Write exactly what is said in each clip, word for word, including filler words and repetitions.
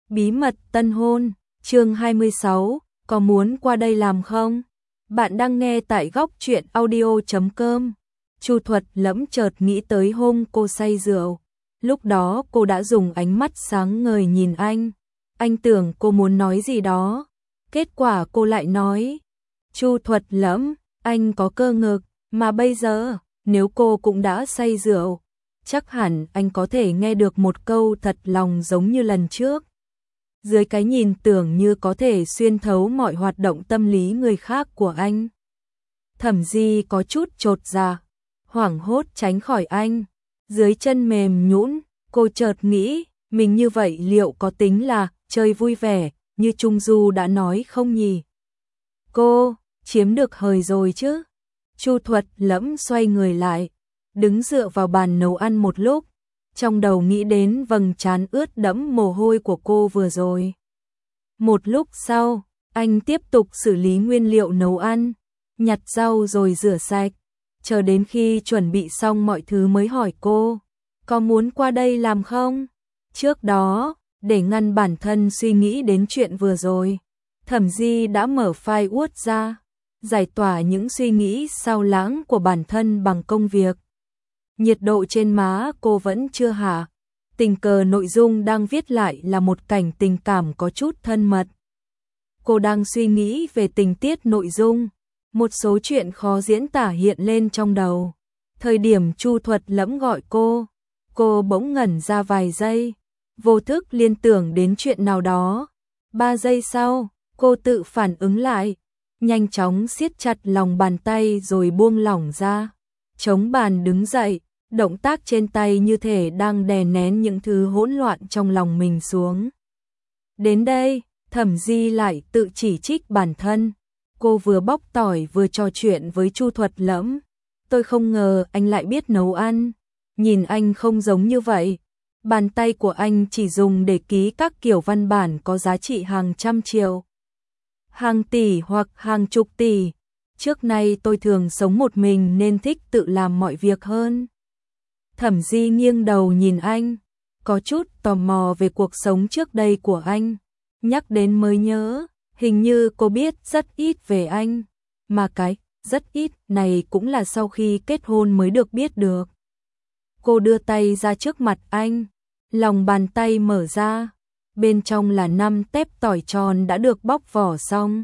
Bí mật tân hôn, chương hai mươi sáu, có muốn qua đây làm không? Bạn đang nghe tại góc truyện audio chấm com. Chu Thuật Lẫm chợt nghĩ tới hôm cô say rượu. Lúc đó cô đã dùng ánh mắt sáng ngời nhìn anh. Anh tưởng cô muốn nói gì đó. Kết quả cô lại nói. Chu Thuật Lẫm, anh có cơ ngực, mà bây giờ, nếu cô cũng đã say rượu, chắc hẳn anh có thể nghe được một câu thật lòng giống như lần trước. Dưới cái nhìn tưởng như có thể xuyên thấu mọi hoạt động tâm lý người khác của anh. Thẩm Di có chút chột dạ, hoảng hốt tránh khỏi anh. Dưới chân mềm nhũn, cô chợt nghĩ, mình như vậy liệu có tính là chơi vui vẻ, như Trung Du đã nói không nhỉ? Cô, chiếm được hời rồi chứ? Chu Thuật Lẫm xoay người lại, đứng dựa vào bàn nấu ăn một lúc, trong đầu nghĩ đến vầng trán ướt đẫm mồ hôi của cô vừa rồi. Một lúc sau, anh tiếp tục xử lý nguyên liệu nấu ăn, nhặt rau rồi rửa sạch, chờ đến khi chuẩn bị xong mọi thứ mới hỏi cô, có muốn qua đây làm không? Trước đó, để ngăn bản thân suy nghĩ đến chuyện vừa rồi, Thẩm Di đã mở file Word ra, giải tỏa những suy nghĩ sao lãng của bản thân bằng công việc. Nhiệt độ trên má cô vẫn chưa hạ, tình cờ nội dung đang viết lại là một cảnh tình cảm có chút thân mật. Cô đang suy nghĩ về tình tiết nội dung, một số chuyện khó diễn tả hiện lên trong đầu. Thời điểm Chu Thuật Lẫm gọi cô, cô bỗng ngẩn ra vài giây, vô thức liên tưởng đến chuyện nào đó. Ba giây sau, cô tự phản ứng lại, nhanh chóng siết chặt lòng bàn tay rồi buông lỏng ra, chống bàn đứng dậy. Động tác trên tay như thể đang đè nén những thứ hỗn loạn trong lòng mình xuống. Đến đây, Thẩm Di lại tự chỉ trích bản thân. Cô vừa bóc tỏi vừa trò chuyện với Chu Thuật Lẫm. Tôi không ngờ anh lại biết nấu ăn. Nhìn anh không giống như vậy. Bàn tay của anh chỉ dùng để ký các kiểu văn bản có giá trị hàng trăm triệu, hàng tỷ hoặc hàng chục tỷ. Trước nay tôi thường sống một mình nên thích tự làm mọi việc hơn. Thẩm Di nghiêng đầu nhìn anh, có chút tò mò về cuộc sống trước đây của anh. Nhắc đến mới nhớ, hình như cô biết rất ít về anh, mà cái rất ít này cũng là sau khi kết hôn mới được biết được. Cô đưa tay ra trước mặt anh, lòng bàn tay mở ra, bên trong là năm tép tỏi tròn đã được bóc vỏ xong.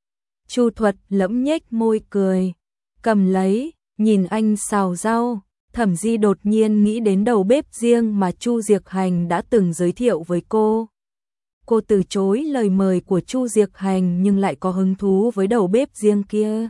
Chu Thuật Lẫm nhếch môi cười, cầm lấy, nhìn anh xào rau. Thẩm Di đột nhiên nghĩ đến đầu bếp riêng mà Chu Diệc Hành đã từng giới thiệu với cô. Cô từ chối lời mời của Chu Diệc Hành nhưng lại có hứng thú với đầu bếp riêng kia.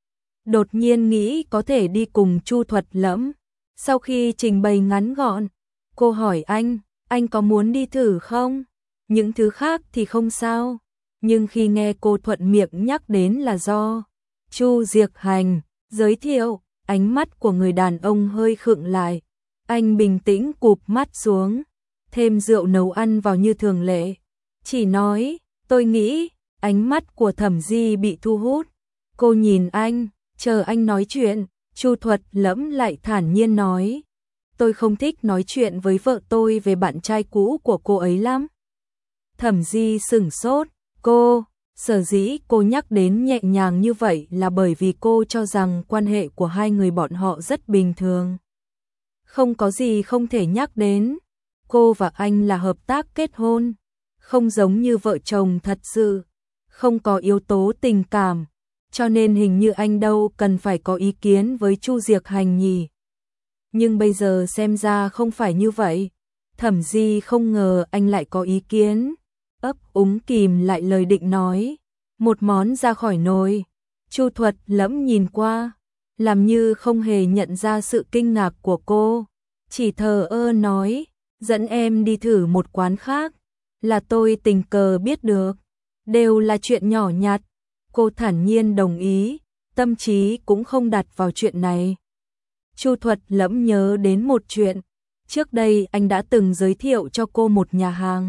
Đột nhiên nghĩ có thể đi cùng Chu Thuật Lẫm. Sau khi trình bày ngắn gọn, cô hỏi anh, anh có muốn đi thử không? Những thứ khác thì không sao. Nhưng khi nghe cô thuận miệng nhắc đến là do Chu Diệc Hành giới thiệu, ánh mắt của người đàn ông hơi khựng lại. Anh bình tĩnh cụp mắt xuống, thêm rượu nấu ăn vào như thường lệ. Chỉ nói, tôi nghĩ, ánh mắt của Thẩm Di bị thu hút. Cô nhìn anh, chờ anh nói chuyện. Chu Thuật Lẫm lại thản nhiên nói, tôi không thích nói chuyện với vợ tôi về bạn trai cũ của cô ấy lắm. Thẩm Di sửng sốt, cô... Sở dĩ cô nhắc đến nhẹ nhàng như vậy là bởi vì cô cho rằng quan hệ của hai người bọn họ rất bình thường. Không có gì không thể nhắc đến. Cô và anh là hợp tác kết hôn, không giống như vợ chồng thật sự, không có yếu tố tình cảm, cho nên hình như anh đâu cần phải có ý kiến với Chu Diệc Hành nhỉ. Nhưng bây giờ xem ra không phải như vậy. Thẩm Di không ngờ anh lại có ý kiến. Ấp úng kìm lại lời định nói, một món ra khỏi nồi. Chu Thuật Lẫm nhìn qua, làm như không hề nhận ra sự kinh ngạc của cô, chỉ thờ ơ nói, dẫn em đi thử một quán khác, là tôi tình cờ biết được, đều là chuyện nhỏ nhặt. Cô thản nhiên đồng ý, tâm trí cũng không đặt vào chuyện này. Chu Thuật Lẫm nhớ đến một chuyện, trước đây anh đã từng giới thiệu cho cô một nhà hàng.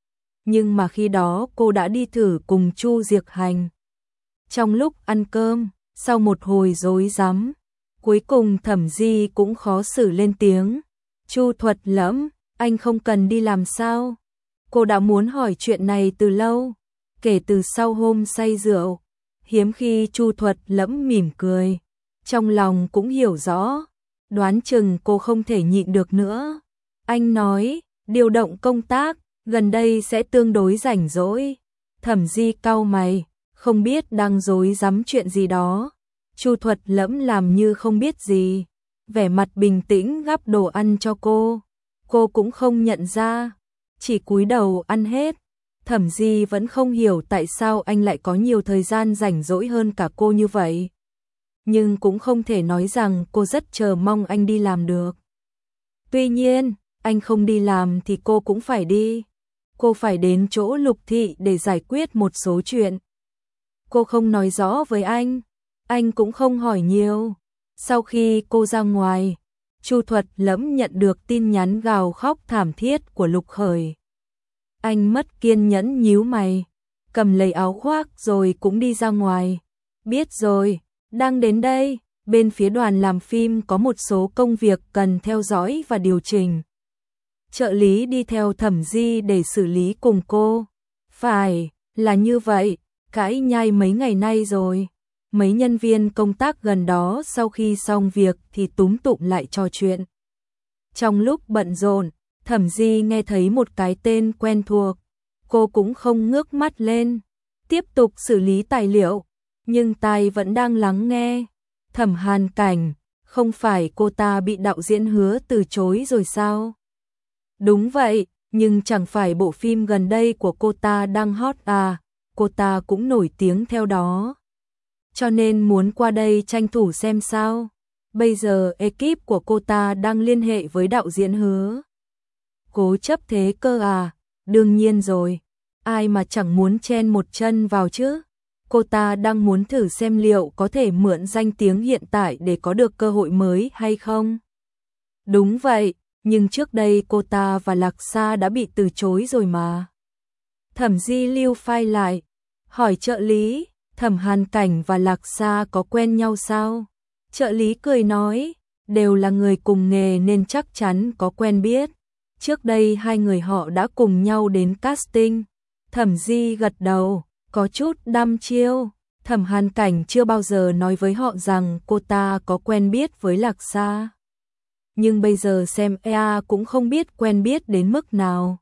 Nhưng mà khi đó cô đã đi thử cùng Chu Diệc Hành. Trong lúc ăn cơm, sau một hồi rối rắm, cuối cùng Thẩm Di cũng khó xử lên tiếng. Chu Thuật Lẫm, anh không cần đi làm sao? Cô đã muốn hỏi chuyện này từ lâu, kể từ sau hôm say rượu. Hiếm khi Chu Thuật Lẫm mỉm cười, trong lòng cũng hiểu rõ, đoán chừng cô không thể nhịn được nữa. Anh nói, điều động công tác, gần đây sẽ tương đối rảnh rỗi. Thẩm Di cau mày, không biết đang rối rắm chuyện gì đó. Chu Thuật Lẫm làm như không biết gì, vẻ mặt bình tĩnh gắp đồ ăn cho cô. Cô cũng không nhận ra, chỉ cúi đầu ăn hết. Thẩm Di vẫn không hiểu tại sao anh lại có nhiều thời gian rảnh rỗi hơn cả cô như vậy. Nhưng cũng không thể nói rằng cô rất chờ mong anh đi làm được. Tuy nhiên, anh không đi làm thì cô cũng phải đi. Cô phải đến chỗ Lục Thị để giải quyết một số chuyện. Cô không nói rõ với anh, anh cũng không hỏi nhiều. Sau khi cô ra ngoài, Chu Thuật Lẫm nhận được tin nhắn gào khóc thảm thiết của Lục Khởi. Anh mất kiên nhẫn nhíu mày, cầm lấy áo khoác rồi cũng đi ra ngoài. Biết rồi, đang đến đây, bên phía đoàn làm phim có một số công việc cần theo dõi và điều chỉnh. Trợ lý đi theo Thẩm Di để xử lý cùng cô. Phải, là như vậy, cãi nhai mấy ngày nay rồi. Mấy nhân viên công tác gần đó sau khi xong việc thì túm tụm lại trò chuyện. Trong lúc bận rộn, Thẩm Di nghe thấy một cái tên quen thuộc. Cô cũng không ngước mắt lên, tiếp tục xử lý tài liệu, nhưng tai vẫn đang lắng nghe. Thẩm Hàn Cảnh, không phải cô ta bị đạo diễn Hứa từ chối rồi sao? Đúng vậy, nhưng chẳng phải bộ phim gần đây của cô ta đang hot à, cô ta cũng nổi tiếng theo đó. Cho nên muốn qua đây tranh thủ xem sao. Bây giờ ekip của cô ta đang liên hệ với đạo diễn Hứa. Cố chấp thế cơ à? Đương nhiên rồi, ai mà chẳng muốn chen một chân vào chứ. Cô ta đang muốn thử xem liệu có thể mượn danh tiếng hiện tại để có được cơ hội mới hay không. Đúng vậy, nhưng trước đây cô ta và Lạc Sa đã bị từ chối rồi mà. Thẩm Di lưu file lại, hỏi trợ lý, Thẩm Hàn Cảnh và Lạc Sa có quen nhau sao? Trợ lý cười nói, đều là người cùng nghề nên chắc chắn có quen biết. Trước đây hai người họ đã cùng nhau đến casting. Thẩm Di gật đầu, có chút đăm chiêu. Thẩm Hàn Cảnh chưa bao giờ nói với họ rằng cô ta có quen biết với Lạc Sa. Nhưng bây giờ xem e a cũng không biết quen biết đến mức nào.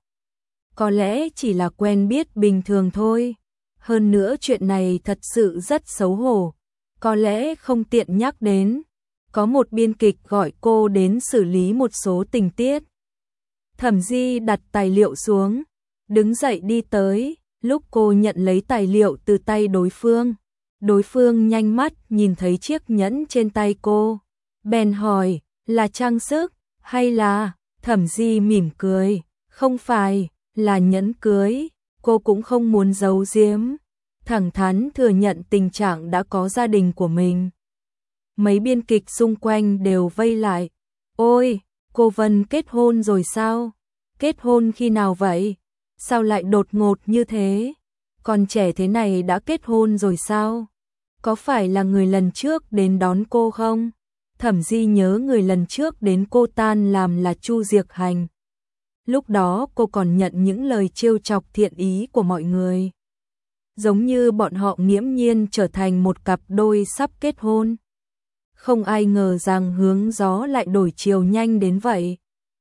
Có lẽ chỉ là quen biết bình thường thôi. Hơn nữa chuyện này thật sự rất xấu hổ. Có lẽ không tiện nhắc đến. Có một biên kịch gọi cô đến xử lý một số tình tiết. Thẩm Di đặt tài liệu xuống, đứng dậy đi tới. Lúc cô nhận lấy tài liệu từ tay đối phương, đối phương nhanh mắt nhìn thấy chiếc nhẫn trên tay cô. Bèn hỏi, là trang sức, hay là... Thẩm Di mỉm cười, không phải, là nhẫn cưới. Cô cũng không muốn giấu giếm, thẳng thắn thừa nhận tình trạng đã có gia đình của mình. Mấy biên kịch xung quanh đều vây lại. Ôi, cô Vân kết hôn rồi sao? Kết hôn khi nào vậy? Sao lại đột ngột như thế? Còn trẻ thế này đã kết hôn rồi sao? Có phải là người lần trước đến đón cô không? Thẩm Di nhớ người lần trước đến cô tan làm là Chu Diệc Hành. Lúc đó cô còn nhận những lời trêu chọc thiện ý của mọi người. Giống như bọn họ nghiễm nhiên trở thành một cặp đôi sắp kết hôn. Không ai ngờ rằng hướng gió lại đổi chiều nhanh đến vậy.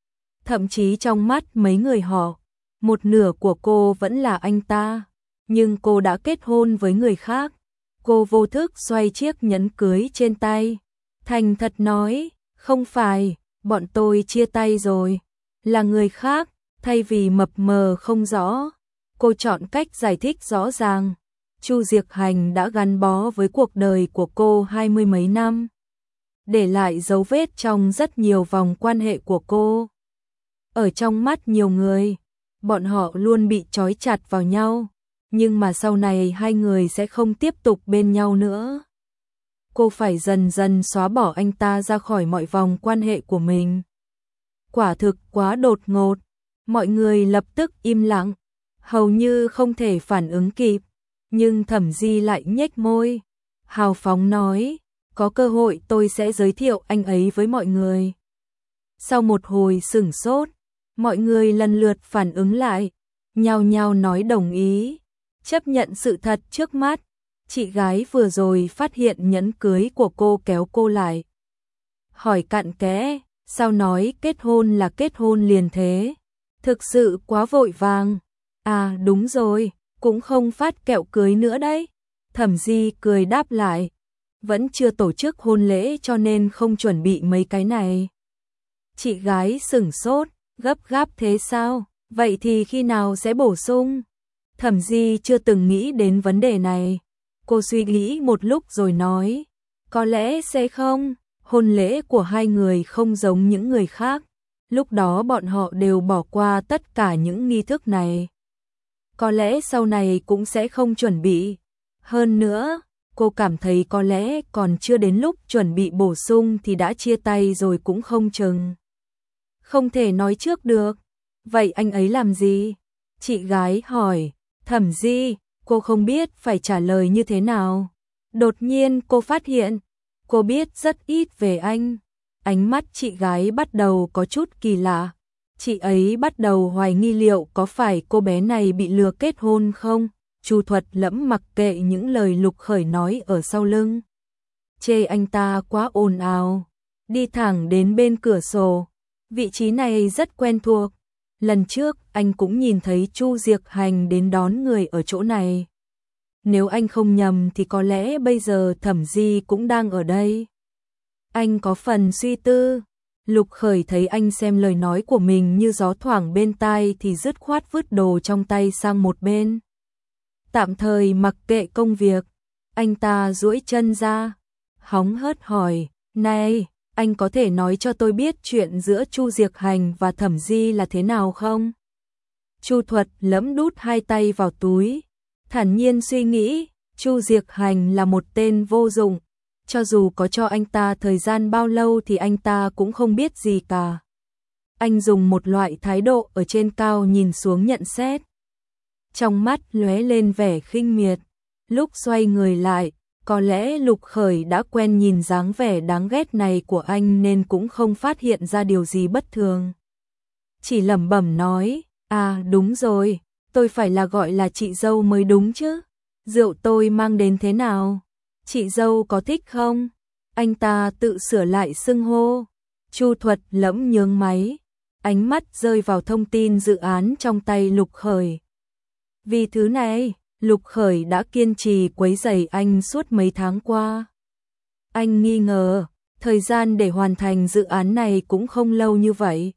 Thậm chí trong mắt mấy người họ, một nửa của cô vẫn là anh ta, nhưng cô đã kết hôn với người khác. Cô vô thức xoay chiếc nhẫn cưới trên tay, thành thật nói, không phải, bọn tôi chia tay rồi, là người khác. Thay vì mập mờ không rõ, cô chọn cách giải thích rõ ràng. Chu Diệc Hành đã gắn bó với cuộc đời của cô hai mươi mấy năm, để lại dấu vết trong rất nhiều vòng quan hệ của cô. Ở trong mắt nhiều người, bọn họ luôn bị trói chặt vào nhau, nhưng mà sau này hai người sẽ không tiếp tục bên nhau nữa. Cô phải dần dần xóa bỏ anh ta ra khỏi mọi vòng quan hệ của mình. Quả thực quá đột ngột, mọi người lập tức im lặng, hầu như không thể phản ứng kịp, nhưng Thẩm Di lại nhếch môi, hào phóng nói, có cơ hội tôi sẽ giới thiệu anh ấy với mọi người. Sau một hồi sửng sốt, mọi người lần lượt phản ứng lại, nhao nhao nói đồng ý, chấp nhận sự thật trước mắt. Chị gái vừa rồi phát hiện nhẫn cưới của cô kéo cô lại. Hỏi cặn kẽ, sao nói kết hôn là kết hôn liền thế? Thực sự quá vội vàng. À đúng rồi, cũng không phát kẹo cưới nữa đấy. Thẩm Di cười đáp lại, vẫn chưa tổ chức hôn lễ cho nên không chuẩn bị mấy cái này. Chị gái sửng sốt, gấp gáp thế sao? Vậy thì khi nào sẽ bổ sung? Thẩm Di chưa từng nghĩ đến vấn đề này. Cô suy nghĩ một lúc rồi nói, có lẽ sẽ không, hôn lễ của hai người không giống những người khác. Lúc đó bọn họ đều bỏ qua tất cả những nghi thức này. Có lẽ sau này cũng sẽ không chuẩn bị. Hơn nữa, cô cảm thấy có lẽ còn chưa đến lúc chuẩn bị bổ sung thì đã chia tay rồi cũng không chừng. Không thể nói trước được. Vậy anh ấy làm gì? Chị gái hỏi. Thẩm Di, cô không biết phải trả lời như thế nào. Đột nhiên cô phát hiện, cô biết rất ít về anh. Ánh mắt chị gái bắt đầu có chút kỳ lạ. Chị ấy bắt đầu hoài nghi liệu có phải cô bé này bị lừa kết hôn không? Chu Thuật Lẫm mặc kệ những lời Lục Khởi nói ở sau lưng. Chê anh ta quá ồn ào. Đi thẳng đến bên cửa sổ. Vị trí này rất quen thuộc. Lần trước anh cũng nhìn thấy Chu Diệc Hành đến đón người ở chỗ này. Nếu anh không nhầm thì có lẽ bây giờ Thẩm Di cũng đang ở đây. Anh có phần suy tư. Lục Khởi thấy anh xem lời nói của mình như gió thoảng bên tai thì dứt khoát vứt đồ trong tay sang một bên. Tạm thời mặc kệ công việc, anh ta duỗi chân ra, hóng hớt hỏi, này, anh có thể nói cho tôi biết chuyện giữa Chu Diệc Hành và Thẩm Di là thế nào không? Chu Thuật Lẫm đút hai tay vào túi, thản nhiên suy nghĩ, Chu Diệc Hành là một tên vô dụng, cho dù có cho anh ta thời gian bao lâu thì anh ta cũng không biết gì cả. Anh dùng một loại thái độ ở trên cao nhìn xuống nhận xét. Trong mắt lóe lên vẻ khinh miệt, lúc xoay người lại, có lẽ Lục Khởi đã quen nhìn dáng vẻ đáng ghét này của anh nên cũng không phát hiện ra điều gì bất thường. Chỉ lẩm bẩm nói, à đúng rồi, tôi phải là gọi là chị dâu mới đúng chứ. Rượu tôi mang đến thế nào? Chị dâu có thích không? Anh ta tự sửa lại xưng hô. Chu Thuật Lẫm nhướng máy, ánh mắt rơi vào thông tin dự án trong tay Lục Khởi. Vì thứ này, Lục Khởi đã kiên trì quấy rầy anh suốt mấy tháng qua. Anh nghi ngờ, thời gian để hoàn thành dự án này cũng không lâu như vậy.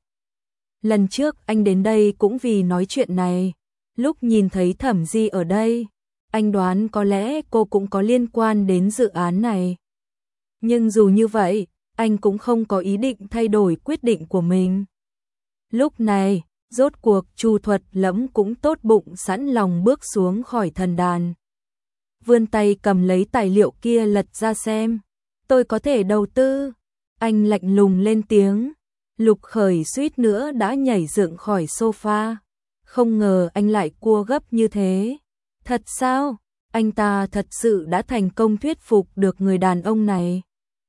Lần trước anh đến đây cũng vì nói chuyện này. Lúc nhìn thấy Thẩm Di ở đây, anh đoán có lẽ cô cũng có liên quan đến dự án này. Nhưng dù như vậy, anh cũng không có ý định thay đổi quyết định của mình. Lúc này, rốt cuộc Chu Thuật Lẫm cũng tốt bụng sẵn lòng bước xuống khỏi thần đàn. Vươn tay cầm lấy tài liệu kia lật ra xem. Tôi có thể đầu tư. Anh lạnh lùng lên tiếng. Lục Khởi suýt nữa đã nhảy dựng khỏi sofa. Không ngờ anh lại cua gấp như thế. Thật sao? Anh ta thật sự đã thành công thuyết phục được người đàn ông này.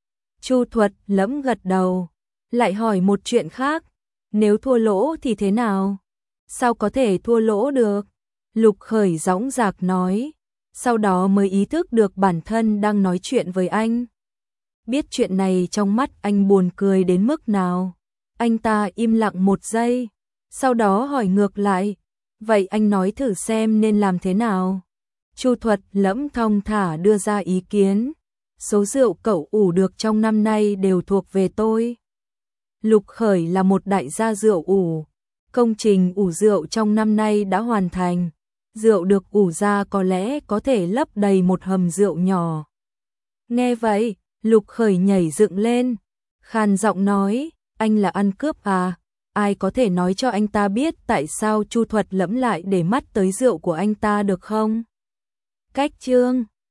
Chu Thuật Lẫm gật đầu. Lại hỏi một chuyện khác. Nếu thua lỗ thì thế nào? Sao có thể thua lỗ được? Lục Khởi dõng dạc nói. Sau đó mới ý thức được bản thân đang nói chuyện với anh. Biết chuyện này trong mắt anh buồn cười đến mức nào. Anh ta im lặng một giây. Sau đó hỏi ngược lại. Vậy anh nói thử xem nên làm thế nào? Chu Thuật Lẫm thong thả đưa ra ý kiến. Số rượu cậu ủ được trong năm nay đều thuộc về tôi. Lục Khởi là một đại gia rượu ủ. Công trình ủ rượu trong năm nay đã hoàn thành. Rượu được ủ ra có lẽ có thể lấp đầy một hầm rượu nhỏ. Nghe vậy, Lục Khởi nhảy dựng lên. Khàn giọng nói, anh là ăn cướp à? Ai có thể nói cho anh ta biết tại sao Chu Thuật Lẫm lại để mắt tới rượu của anh ta được không? Cách chương